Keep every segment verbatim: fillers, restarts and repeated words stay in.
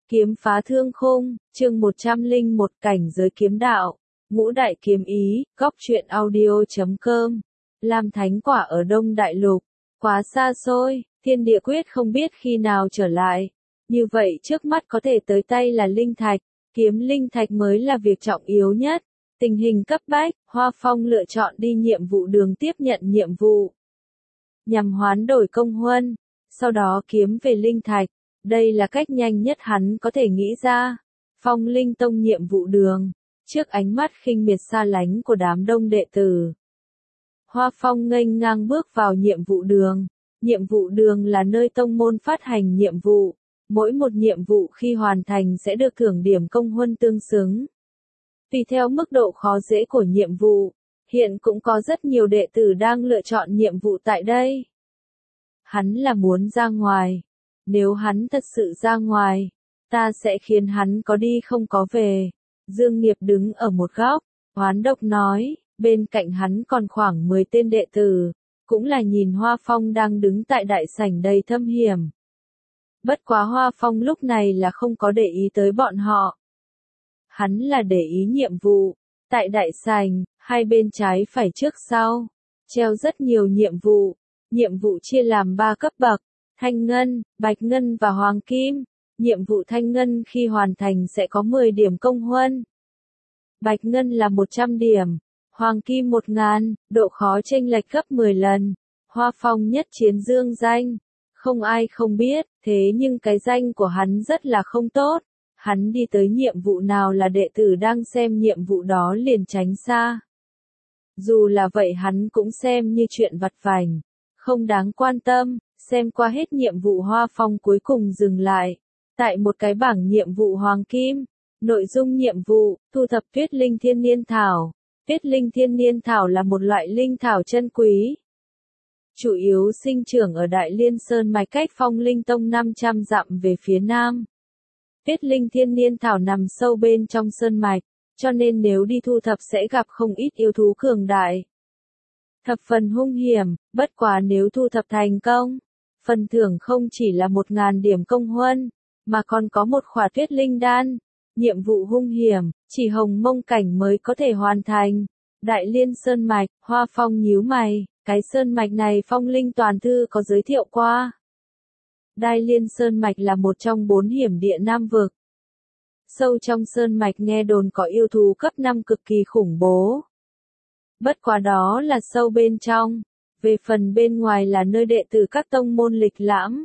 Kiếm phá thương khung, chương một trăm lẻ một cảnh giới kiếm đạo, ngũ đại kiếm ý, góc truyện audio.com. Lam thánh quả ở Đông Đại Lục, quá xa xôi, thiên địa quyết không biết khi nào trở lại. Như vậy trước mắt có thể tới tay là linh thạch, kiếm linh thạch mới là việc trọng yếu nhất. Tình hình cấp bách, Hoa Phong lựa chọn đi nhiệm vụ đường tiếp nhận nhiệm vụ. Nhằm hoán đổi công huân, sau đó kiếm về linh thạch. Đây là cách nhanh nhất hắn có thể nghĩ ra. Phong Linh Tông nhiệm vụ đường, trước ánh mắt khinh miệt xa lánh của đám đông đệ tử. Hoa Phong nghênh ngang bước vào nhiệm vụ đường. Nhiệm vụ đường là nơi tông môn phát hành nhiệm vụ. Mỗi một nhiệm vụ khi hoàn thành sẽ được thưởng điểm công huân tương xứng. Tùy theo mức độ khó dễ của nhiệm vụ, hiện cũng có rất nhiều đệ tử đang lựa chọn nhiệm vụ tại đây. Hắn là muốn ra ngoài. Nếu hắn thật sự ra ngoài, ta sẽ khiến hắn có đi không có về. Dương Nghiệp đứng ở một góc, oán độc nói, bên cạnh hắn còn khoảng mười tên đệ tử, cũng là nhìn Hoa Phong đang đứng tại đại sảnh đầy thâm hiểm. Bất quá Hoa Phong lúc này là không có để ý tới bọn họ. Hắn là để ý nhiệm vụ, tại đại sảnh, hai bên trái phải trước sau, treo rất nhiều nhiệm vụ, nhiệm vụ chia làm ba cấp bậc. Thanh ngân, bạch ngân và hoàng kim. Nhiệm vụ thanh ngân khi hoàn thành sẽ có mười điểm công huân. Bạch ngân là một trăm điểm. Hoàng kim một nghìn, độ khó chênh lệch gấp mười lần. Hoa Phong nhất chiến dương danh. Không ai không biết, thế nhưng cái danh của hắn rất là không tốt. Hắn đi tới nhiệm vụ nào là đệ tử đang xem nhiệm vụ đó liền tránh xa. Dù là vậy hắn cũng xem như chuyện vặt vãnh, không đáng quan tâm. Xem qua hết nhiệm vụ Hoa Phong cuối cùng dừng lại. Tại một cái bảng nhiệm vụ hoàng kim. Nội dung nhiệm vụ, thu thập tuyết linh thiên niên thảo. Tuyết linh thiên niên thảo là một loại linh thảo chân quý. Chủ yếu sinh trưởng ở Đại Liên Sơn mạch cách Phong Linh Tông năm trăm dặm về phía nam. Tuyết linh thiên niên thảo nằm sâu bên trong sơn mạch, cho nên nếu đi thu thập sẽ gặp không ít yêu thú cường đại. Thập phần hung hiểm, bất quá nếu thu thập thành công, phần thưởng không chỉ là một ngàn điểm công huân, mà còn có một khỏa tuyết linh đan. Nhiệm vụ hung hiểm, chỉ Hồng Mông cảnh mới có thể hoàn thành. Đại Liên Sơn Mạch, Hoa Phong nhíu mày, cái sơn mạch này Phong Linh toàn thư có giới thiệu qua. Đại Liên Sơn Mạch là một trong bốn hiểm địa Nam Vực. Sâu trong sơn mạch nghe đồn có yêu thú cấp năm cực kỳ khủng bố. Bất quá đó là sâu bên trong. Về phần bên ngoài là nơi đệ tử các tông môn lịch lãm.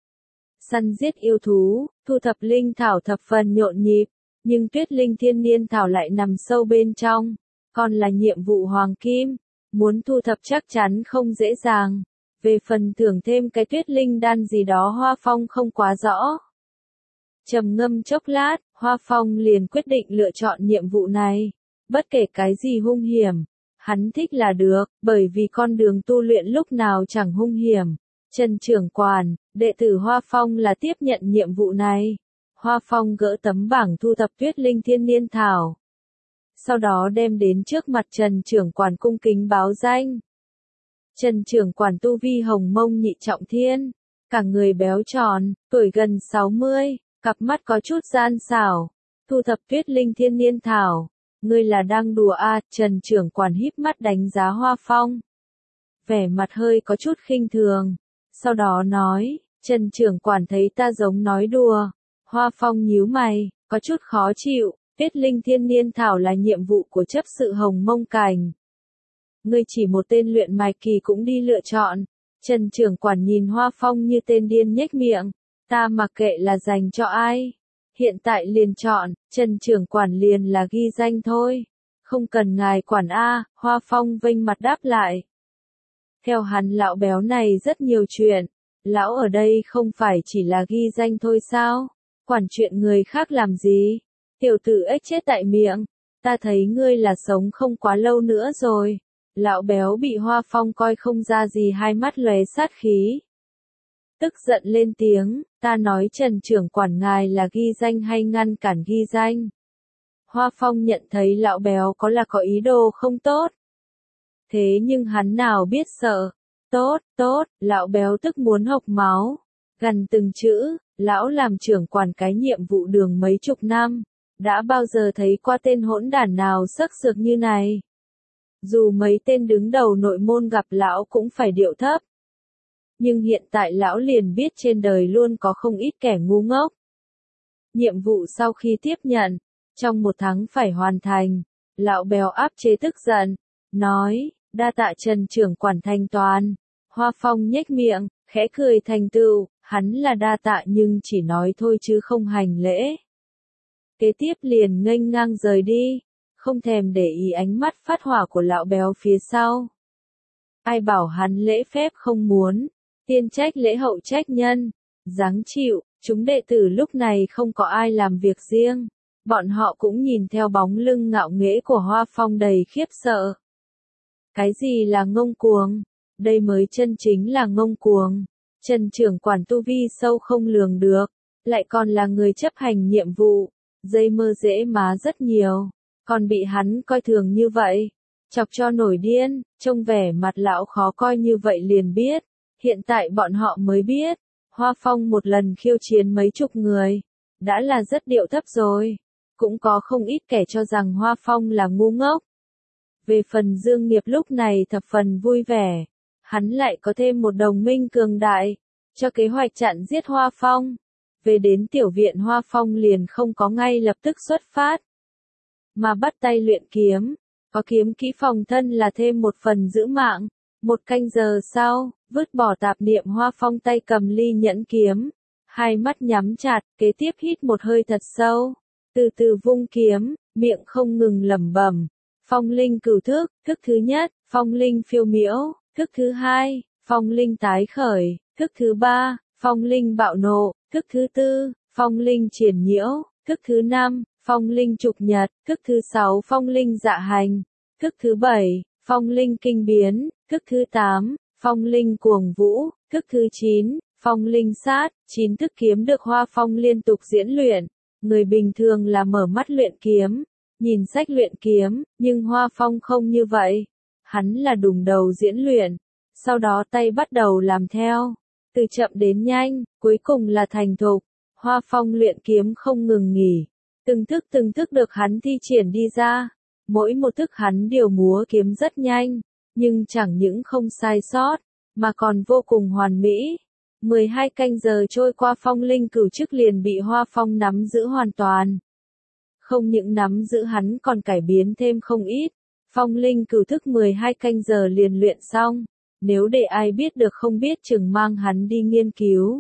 Săn giết yêu thú, thu thập linh thảo thập phần nhộn nhịp, nhưng tuyết linh thiên niên thảo lại nằm sâu bên trong, còn là nhiệm vụ hoàng kim, muốn thu thập chắc chắn không dễ dàng. Về phần thưởng thêm cái tuyết linh đan gì đó Hoa Phong không quá rõ. Trầm ngâm chốc lát, Hoa Phong liền quyết định lựa chọn nhiệm vụ này, bất kể cái gì hung hiểm. Hắn thích là được, bởi vì con đường tu luyện lúc nào chẳng hung hiểm. Trần trưởng quản, đệ tử Hoa Phong là tiếp nhận nhiệm vụ này. Hoa Phong gỡ tấm bảng thu thập tuyết linh thiên niên thảo. Sau đó đem đến trước mặt Trần trưởng quản cung kính báo danh. Trần trưởng quản tu vi Hồng Mông nhị trọng thiên. Cả người béo tròn, tuổi gần sáu mươi, cặp mắt có chút gian xảo. Thu thập tuyết linh thiên niên thảo. Ngươi là đang đùa à, Trần trưởng quản híp mắt đánh giá Hoa Phong. Vẻ mặt hơi có chút khinh thường. Sau đó nói, Trần trưởng quản thấy ta giống nói đùa. Hoa Phong nhíu mày, có chút khó chịu, tuyết linh thiên niên thảo là nhiệm vụ của chấp sự Hồng Mông cảnh. Ngươi chỉ một tên luyện mạch kỳ cũng đi lựa chọn. Trần trưởng quản nhìn Hoa Phong như tên điên nhếch miệng. Ta mặc kệ là dành cho ai. Hiện tại liền chọn, Trần trưởng quản liền là ghi danh thôi. Không cần ngài quản a, Hoa Phong vênh mặt đáp lại. Theo hắn lão béo này rất nhiều chuyện. Lão ở đây không phải chỉ là ghi danh thôi sao? Quản chuyện người khác làm gì? Tiểu tử ếch chết tại miệng. Ta thấy ngươi là sống không quá lâu nữa rồi. Lão béo bị Hoa Phong coi không ra gì, hai mắt lóe sát khí. Tức giận lên tiếng, ta nói Trần trưởng quản ngài là ghi danh hay ngăn cản ghi danh. Hoa Phong nhận thấy lão béo có là có ý đồ không tốt. Thế nhưng hắn nào biết sợ. Tốt, tốt, lão béo tức muốn hộc máu. Gần từng chữ, Lão làm trưởng quản cái nhiệm vụ đường mấy chục năm, đã bao giờ thấy qua tên hỗn đản nào sắc sược như này. Dù mấy tên đứng đầu nội môn gặp lão cũng phải điệu thấp. Nhưng hiện tại lão liền biết trên đời luôn có không ít kẻ ngu ngốc. Nhiệm vụ sau khi tiếp nhận, trong một tháng phải hoàn thành, lão béo áp chế tức giận, nói, đa tạ Trần trưởng quản thanh toán. Hoa Phong nhếch miệng, khẽ cười thành tựu, hắn là đa tạ nhưng chỉ nói thôi chứ không hành lễ. Kế tiếp liền nghênh ngang rời đi, không thèm để ý ánh mắt phát hỏa của lão béo phía sau. Ai bảo hắn lễ phép không muốn, tiên trách lễ hậu trách nhân, giáng chịu, chúng đệ tử lúc này không có ai làm việc riêng, bọn họ cũng nhìn theo bóng lưng ngạo nghễ của Hoa Phong đầy khiếp sợ. Cái gì là ngông cuồng? Đây mới chân chính là ngông cuồng. Trần trưởng quản tu vi sâu không lường được, lại còn là người chấp hành nhiệm vụ, dây mơ dễ má rất nhiều, còn bị hắn coi thường như vậy, chọc cho nổi điên, trông vẻ mặt lão khó coi như vậy liền biết, hiện tại bọn họ mới biết, Hoa Phong một lần khiêu chiến mấy chục người, đã là rất điệu thấp rồi, cũng có không ít kẻ cho rằng Hoa Phong là ngu ngốc. Về phần Dương Nghiệp lúc này thập phần vui vẻ, hắn lại có thêm một đồng minh cường đại, cho kế hoạch chặn giết Hoa Phong. Về đến tiểu viện Hoa Phong liền không có ngay lập tức xuất phát, mà bắt tay luyện kiếm, có kiếm kỹ phòng thân là thêm một phần giữ mạng. Một canh giờ sau, vứt bỏ tạp niệm Hoa Phong tay cầm ly nhẫn kiếm, hai mắt nhắm chặt, kế tiếp hít một hơi thật sâu, từ từ vung kiếm, miệng không ngừng lẩm bẩm. Phong linh cửu thức, thức thứ nhất, phong linh phiêu miễu, thức thứ hai, phong linh tái khởi, thức thứ ba, phong linh bạo nộ, thức thứ tư, phong linh triển nhiễu, thức thứ năm, phong linh trục nhật, thức thứ sáu phong linh dạ hành, thức thứ bảy, phong linh kinh biến, thức thứ tám, phong linh cuồng vũ, thức thứ chín, phong linh sát, chín thức kiếm được Hoa Phong liên tục diễn luyện. Người bình thường là mở mắt luyện kiếm, nhìn sách luyện kiếm, nhưng Hoa Phong không như vậy. Hắn là đùng đầu diễn luyện, sau đó tay bắt đầu làm theo, từ chậm đến nhanh, cuối cùng là thành thục. Hoa Phong luyện kiếm không ngừng nghỉ, từng thức từng thức được hắn thi triển đi ra, mỗi một thức hắn điều múa kiếm rất nhanh, nhưng chẳng những không sai sót, mà còn vô cùng hoàn mỹ. mười hai canh giờ trôi qua phong linh cửu chức liền bị Hoa Phong nắm giữ hoàn toàn. Không những nắm giữ hắn còn cải biến thêm không ít, phong linh cửu thức mười hai canh giờ liền luyện xong, nếu để ai biết được không biết chừng mang hắn đi nghiên cứu.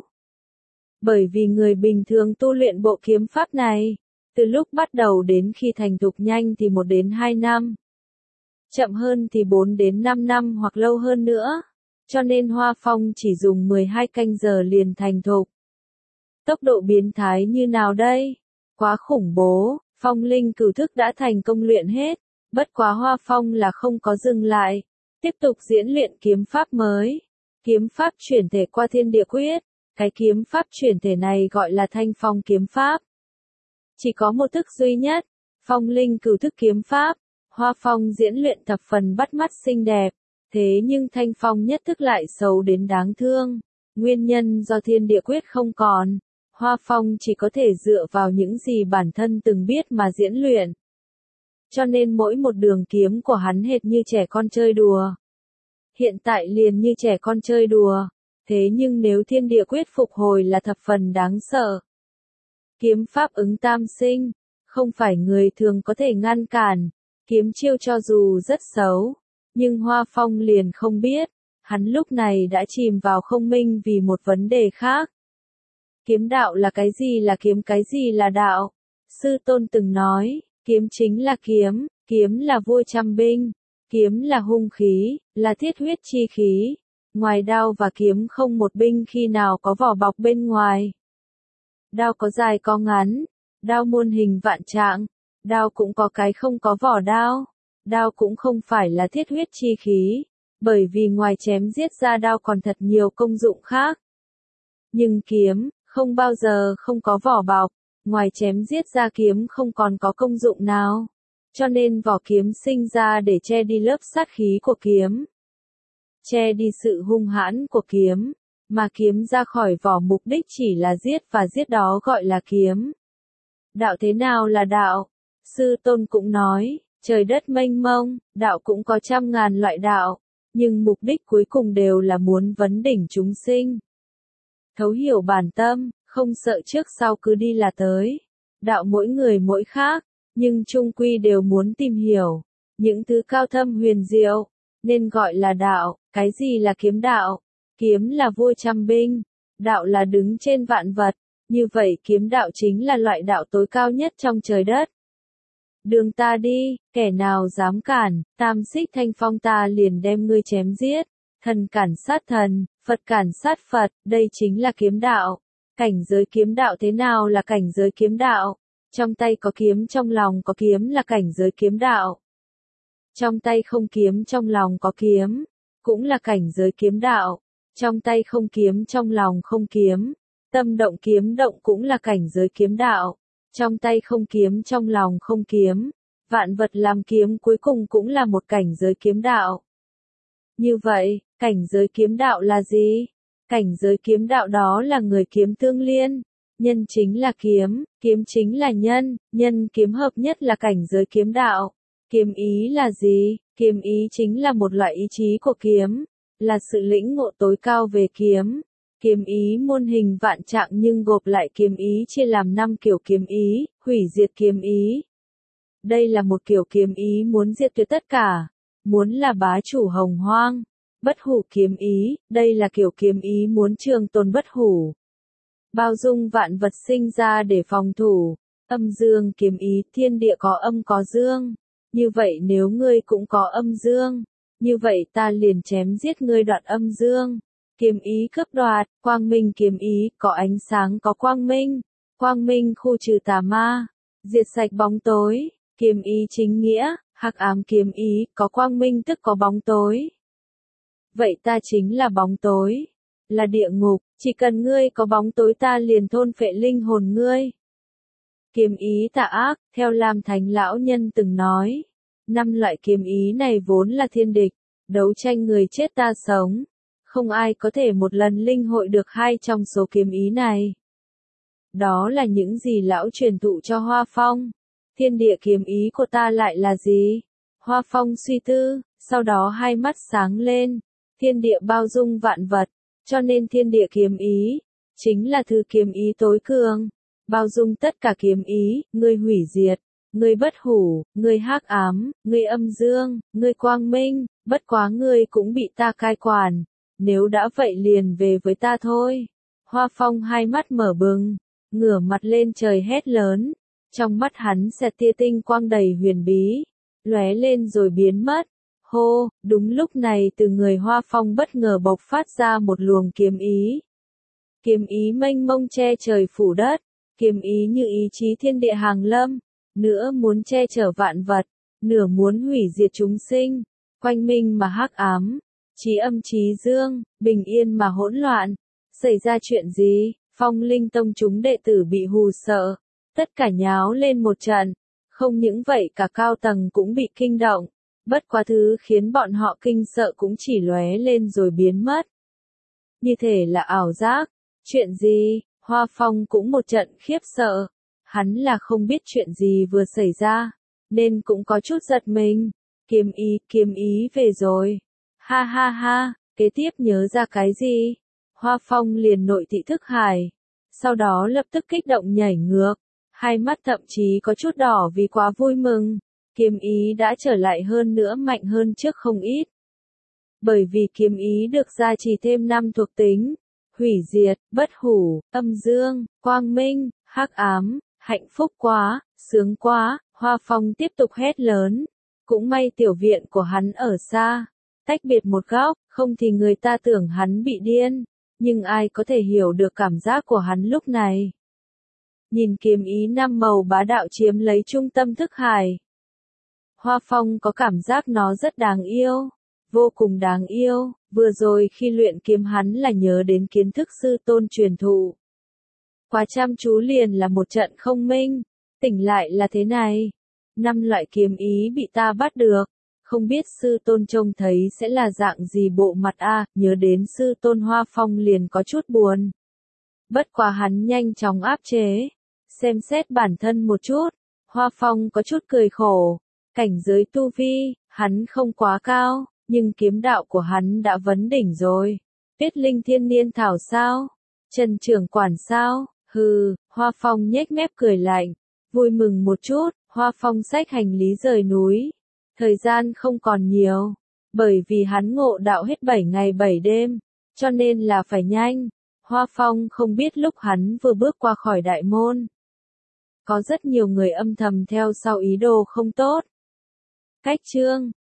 Bởi vì người bình thường tu luyện bộ kiếm pháp này, từ lúc bắt đầu đến khi thành thục nhanh thì một đến hai năm. Chậm hơn thì bốn đến năm năm hoặc lâu hơn nữa. Cho nên Hoa Phong chỉ dùng mười hai canh giờ liền thành thục. Tốc độ biến thái như nào đây? Quá khủng bố, phong linh cửu thức đã thành công luyện hết, bất quá Hoa Phong là không có dừng lại, tiếp tục diễn luyện kiếm pháp mới. Kiếm pháp chuyển thể qua thiên địa quyết, cái kiếm pháp chuyển thể này gọi là thanh phong kiếm pháp. Chỉ có một thức duy nhất, phong linh cửu thức kiếm pháp, Hoa Phong diễn luyện thập phần bắt mắt xinh đẹp. Thế nhưng thanh phong nhất thức lại xấu đến đáng thương. Nguyên nhân do thiên địa quyết không còn, Hoa Phong chỉ có thể dựa vào những gì bản thân từng biết mà diễn luyện. Cho nên mỗi một đường kiếm của hắn hệt như trẻ con chơi đùa. Hiện tại liền như trẻ con chơi đùa, thế nhưng nếu thiên địa quyết phục hồi là thập phần đáng sợ. Kiếm pháp ứng tam sinh, không phải người thường có thể ngăn cản, kiếm chiêu cho dù rất xấu. Nhưng Hoa Phong liền không biết, hắn lúc này đã chìm vào không minh vì một vấn đề khác. Kiếm đạo là cái gì là kiếm, cái gì là đạo? Sư tôn từng nói, kiếm chính là kiếm, kiếm là vua trăm binh, kiếm là hung khí, là thiết huyết chi khí. Ngoài đao và kiếm không một binh khi nào có vỏ bọc bên ngoài. Đao có dài có ngắn, đao muôn hình vạn trạng, đao cũng có cái không có vỏ đao. Đao cũng không phải là thiết huyết chi khí, bởi vì ngoài chém giết ra đao còn thật nhiều công dụng khác. Nhưng kiếm, không bao giờ không có vỏ bọc, ngoài chém giết ra kiếm không còn có công dụng nào. Cho nên vỏ kiếm sinh ra để che đi lớp sát khí của kiếm, che đi sự hung hãn của kiếm, mà kiếm ra khỏi vỏ mục đích chỉ là giết và giết đó gọi là kiếm. Đạo thế nào là đạo? Sư Tôn cũng nói, trời đất mênh mông, đạo cũng có trăm ngàn loại đạo, nhưng mục đích cuối cùng đều là muốn vấn đỉnh chúng sinh. Thấu hiểu bản tâm, không sợ trước sau cứ đi là tới. Đạo mỗi người mỗi khác, nhưng chung quy đều muốn tìm hiểu những thứ cao thâm huyền diệu, nên gọi là đạo. Cái gì là kiếm đạo? Kiếm là vua trăm binh, đạo là đứng trên vạn vật, như vậy kiếm đạo chính là loại đạo tối cao nhất trong trời đất. Đường ta đi, kẻ nào dám cản, tam xích thanh phong ta liền đem ngươi chém giết. Thần cản sát thần, Phật cản sát Phật, đây chính là kiếm đạo. Cảnh giới kiếm đạo thế nào là cảnh giới kiếm đạo? Trong tay có kiếm trong lòng có kiếm là cảnh giới kiếm đạo. Trong tay không kiếm trong lòng có kiếm, cũng là cảnh giới kiếm đạo. Trong tay không kiếm trong lòng không kiếm, tâm động kiếm động cũng là cảnh giới kiếm đạo. Trong tay không kiếm trong lòng không kiếm, vạn vật làm kiếm cuối cùng cũng là một cảnh giới kiếm đạo. Như vậy, cảnh giới kiếm đạo là gì? Cảnh giới kiếm đạo đó là người kiếm tương liên. Nhân chính là kiếm, kiếm chính là nhân, nhân kiếm hợp nhất là cảnh giới kiếm đạo. Kiếm ý là gì? Kiếm ý chính là một loại ý chí của kiếm, là sự lĩnh ngộ tối cao về kiếm. Kiếm ý muôn hình vạn trạng nhưng gộp lại kiếm ý chia làm năm kiểu kiếm ý, hủy diệt kiếm ý. Đây là một kiểu kiếm ý muốn diệt tuyệt tất cả, muốn là bá chủ hồng hoang. Bất hủ kiếm ý, đây là kiểu kiếm ý muốn trường tồn bất hủ. Bao dung vạn vật sinh ra để phòng thủ. Âm dương kiếm ý, thiên địa có âm có dương. Như vậy nếu ngươi cũng có âm dương, như vậy ta liền chém giết ngươi đoạt âm dương. Kiếm ý cướp đoạt, quang minh kiếm ý, có ánh sáng có quang minh. Quang minh khu trừ tà ma, diệt sạch bóng tối. Kiếm ý chính nghĩa, hắc ám kiếm ý, có quang minh tức có bóng tối. Vậy ta chính là bóng tối, là địa ngục, chỉ cần ngươi có bóng tối ta liền thôn phệ linh hồn ngươi. Kiếm ý tà ác, theo Lam Thánh Lão Nhân từng nói, năm loại kiếm ý này vốn là thiên địch, đấu tranh người chết ta sống. Không ai có thể một lần linh hội được hai trong số kiếm ý này. Đó là những gì lão truyền thụ cho Hoa Phong. Thiên địa kiếm ý của ta lại là gì? Hoa Phong suy tư, sau đó hai mắt sáng lên. Thiên địa bao dung vạn vật, cho nên thiên địa kiếm ý, chính là thứ kiếm ý tối cường. Bao dung tất cả kiếm ý, ngươi hủy diệt, ngươi bất hủ, ngươi hắc ám, ngươi âm dương, ngươi quang minh, bất quá ngươi cũng bị ta cai quản. Nếu đã vậy liền về với ta thôi. Hoa Phong hai mắt mở bừng, ngửa mặt lên trời hét lớn. Trong mắt hắn xẹt tia tinh quang đầy huyền bí, lóe lên rồi biến mất. Hô, đúng lúc này từ người Hoa Phong bất ngờ bộc phát ra một luồng kiếm ý. Kiếm ý mênh mông che trời phủ đất, kiếm ý như ý chí thiên địa hàng lâm, nửa muốn che chở vạn vật, nửa muốn hủy diệt chúng sinh, quanh minh mà hắc ám. Chí âm chí dương, bình yên mà hỗn loạn. Xảy ra chuyện gì? Phong Linh Tông chúng đệ tử bị hù sợ, tất cả nháo lên một trận. Không những vậy cả cao tầng cũng bị kinh động. Bất quá thứ khiến bọn họ kinh sợ cũng chỉ lóe lên rồi biến mất. Như thể là ảo giác. Chuyện gì? Hoa Phong cũng một trận khiếp sợ. Hắn là không biết chuyện gì vừa xảy ra, nên cũng có chút giật mình. Kiếm ý, kiếm ý về rồi. Ha ha ha, kế tiếp nhớ ra cái gì? Hoa Phong liền nội thị thức hải. Sau đó lập tức kích động nhảy ngược. Hai mắt thậm chí có chút đỏ vì quá vui mừng. Kiếm ý đã trở lại hơn nữa mạnh hơn trước không ít. Bởi vì kiếm ý được gia trì thêm năm thuộc tính. Hủy diệt, bất hủ, âm dương, quang minh, hắc ám, hạnh phúc quá, sướng quá. Hoa Phong tiếp tục hét lớn. Cũng may tiểu viện của hắn ở xa. Tách biệt một góc, không thì người ta tưởng hắn bị điên, nhưng ai có thể hiểu được cảm giác của hắn lúc này. Nhìn kiếm ý năm màu bá đạo chiếm lấy trung tâm thức hải. Hoa Phong có cảm giác nó rất đáng yêu, vô cùng đáng yêu, vừa rồi khi luyện kiếm hắn là nhớ đến kiến thức sư tôn truyền thụ. Quá chăm chú liền là một trận không minh, tỉnh lại là thế này. Năm loại kiếm ý bị ta bắt được. Không biết sư tôn trông thấy sẽ là dạng gì bộ mặt a, nhớ đến sư tôn Hoa Phong liền có chút buồn. Bất quá hắn nhanh chóng áp chế, xem xét bản thân một chút, Hoa Phong có chút cười khổ, cảnh giới tu vi, hắn không quá cao, nhưng kiếm đạo của hắn đã vấn đỉnh rồi. Tuyết linh thiên niên thảo sao? Trần trưởng quản sao? Hừ, Hoa Phong nhếch mép cười lạnh, vui mừng một chút, Hoa Phong xách hành lý rời núi. Thời gian không còn nhiều, bởi vì hắn ngộ đạo hết bảy ngày bảy đêm, cho nên là phải nhanh. Hoa Phong không biết lúc hắn vừa bước qua khỏi đại môn, có rất nhiều người âm thầm theo sau ý đồ không tốt. Cách chương